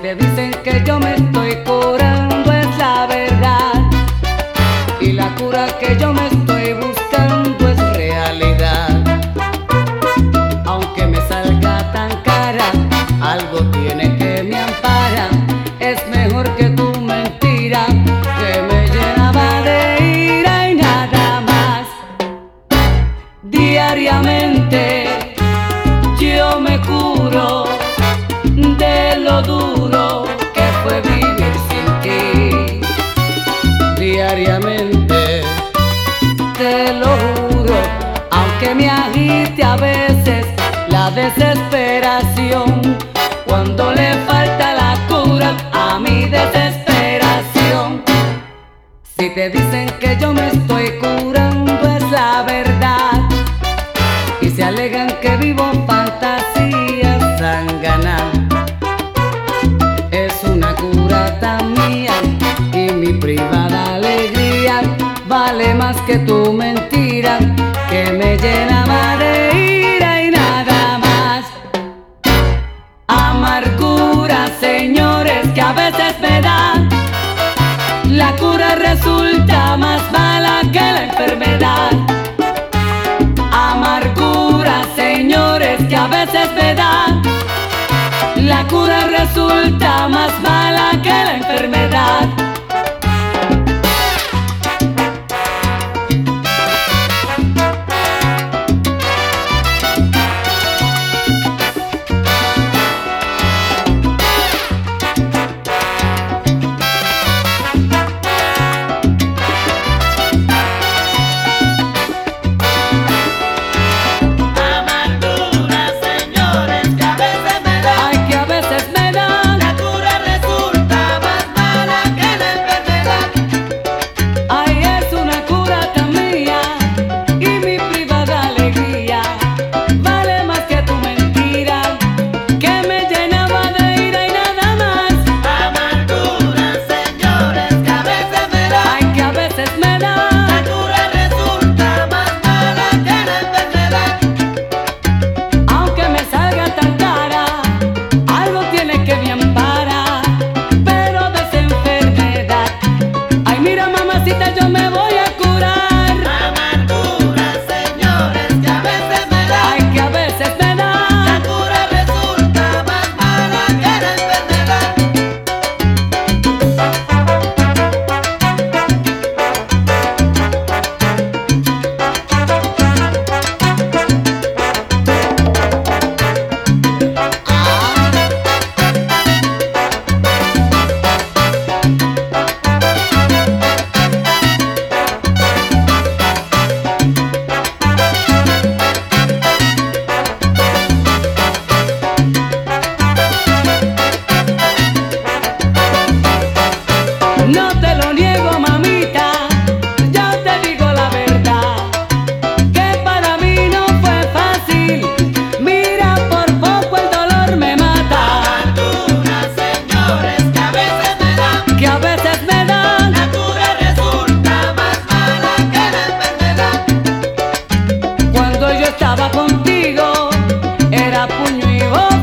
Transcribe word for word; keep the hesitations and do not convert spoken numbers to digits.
te dicen que yo me estoy curando es la verdad, y la cura que yo me estoy buscando es realidad. Aunque me salga tan cara, algo tiene que me ampara. Es mejor que tu mentira, que me llenaba de ira y nada más. Diariamente yo me curo de lo duro que fue vivir sin ti. Diariamente te lo juro, aunque me agite a veces la desesperación, cuando le falta la cura a mi desesperación. Si te dicen que yo me estoy curando es la verdad, y se alegan que vivo fantasías zánganas. Es una cura tan mía y mi privada alegría vale más que tu mentira, que me llenaba de ira y nada más. Amargura, señores, que a veces me dan. La cura resulta más mala que la enfermedad. Amargura, señores, que a veces me dan. La cura resulta más mala que la enfermedad. Yo me voy a curar. Amargura, señores, que a veces me da. Ay, que a veces me da. La cura resulta más mala que la enfermedad. No te lo niego, mamita, yo te digo la verdad, que para mí no fue fácil. Mira, por poco el dolor me mata. Amargura, señores, que a veces me da. Que a veces me da. La cura resulta más mala que la enfermedad. Cuando yo estaba contigo era puño y bola.